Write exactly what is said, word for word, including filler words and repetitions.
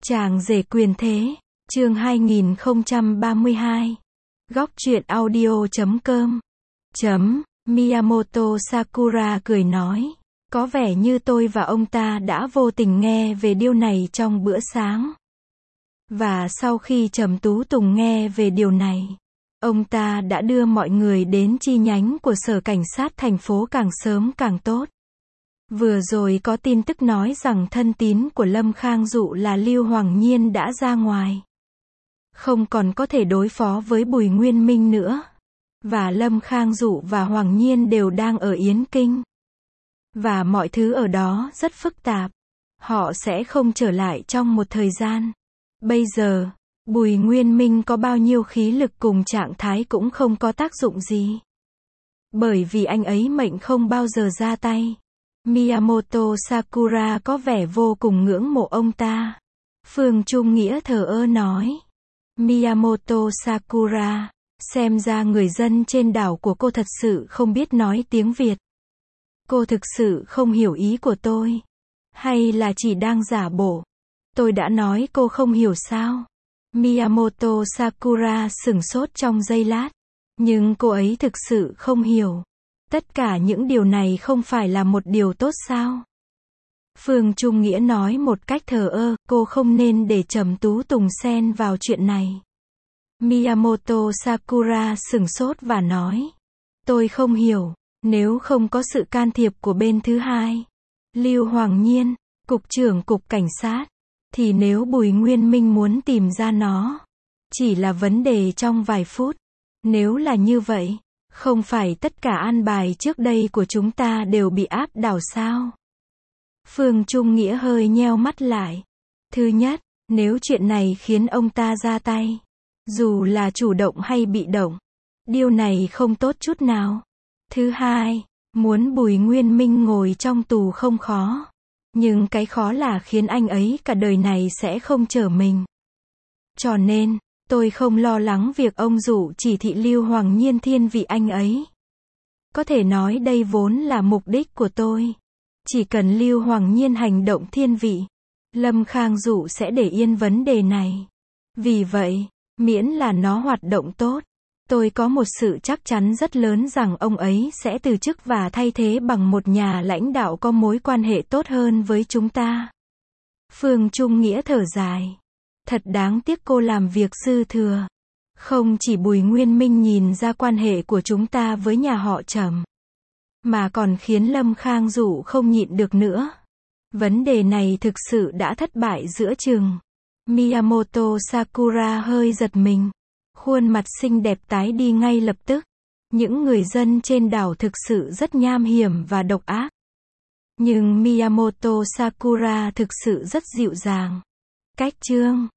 Chàng rể quyền thế, chương hai nghìn không trăm ba mươi hai. Góc truyện audio chấm com. Chấm, Miyamoto Sakura cười nói. Có vẻ như tôi và ông ta đã vô tình nghe về điều này trong bữa sáng. Và sau khi Trầm Tú Tùng nghe về điều này, ông ta đã đưa mọi người đến chi nhánh của sở cảnh sát thành phố càng sớm càng tốt. Vừa rồi có tin tức nói rằng thân tín của Lâm Khang Dụ là Lưu Hoàng Nhiên đã ra ngoài. Không còn có thể đối phó với Bùi Nguyên Minh nữa. Và Lâm Khang Dụ và Hoàng Nhiên đều đang ở Yến Kinh. Và mọi thứ ở đó rất phức tạp. Họ sẽ không trở lại trong một thời gian. Bây giờ, Bùi Nguyên Minh có bao nhiêu khí lực cùng trạng thái cũng không có tác dụng gì. Bởi vì anh ấy mệnh không bao giờ ra tay. Miyamoto Sakura có vẻ vô cùng ngưỡng mộ ông ta. Phương Trung Nghĩa thờ ơ nói. Miyamoto Sakura, xem ra người dân trên đảo của cô thật sự không biết nói tiếng Việt. Cô thực sự không hiểu ý của tôi. Hay là chỉ đang giả bộ? Tôi đã nói cô không hiểu sao? Miyamoto Sakura sửng sốt trong giây lát. Nhưng cô ấy thực sự không hiểu. Tất cả những điều này không phải là một điều tốt sao? Phương Trung Nghĩa nói một cách thờ ơ, cô không nên để Trầm Tú Tùng xen vào chuyện này. Miyamoto Sakura sửng sốt và nói. Tôi không hiểu, nếu không có sự can thiệp của bên thứ hai, Lưu Hoàng Nhiên, cục trưởng cục cảnh sát, thì nếu Bùi Nguyên Minh muốn tìm ra nó, chỉ là vấn đề trong vài phút. Nếu là như vậy, không phải tất cả an bài trước đây của chúng ta đều bị áp đảo sao? Phương Trung Nghĩa hơi nheo mắt lại. Thứ nhất, nếu chuyện này khiến ông ta ra tay, dù là chủ động hay bị động, điều này không tốt chút nào. Thứ hai, muốn Bùi Nguyên Minh ngồi trong tù không khó. Nhưng cái khó là khiến anh ấy cả đời này sẽ không trở mình. Cho nên, tôi không lo lắng việc ông Dụ chỉ thị Lưu Hoàng Nhiên thiên vị anh ấy. Có thể nói đây vốn là mục đích của tôi. Chỉ cần Lưu Hoàng Nhiên hành động thiên vị, Lâm Khang Dụ sẽ để yên vấn đề này. Vì vậy, miễn là nó hoạt động tốt, tôi có một sự chắc chắn rất lớn rằng ông ấy sẽ từ chức và thay thế bằng một nhà lãnh đạo có mối quan hệ tốt hơn với chúng ta. Phương Trung Nghĩa thở dài. Thật đáng tiếc cô làm việc dư thừa. Không chỉ Bùi Nguyên Minh nhìn ra quan hệ của chúng ta với nhà họ Trầm, mà còn khiến Lâm Khang Dụ không nhịn được nữa. Vấn đề này thực sự đã thất bại giữa chừng. Miyamoto Sakura hơi giật mình. Khuôn mặt xinh đẹp tái đi ngay lập tức. Những người dân trên đảo thực sự rất nham hiểm và độc ác. Nhưng Miyamoto Sakura thực sự rất dịu dàng. Cách chương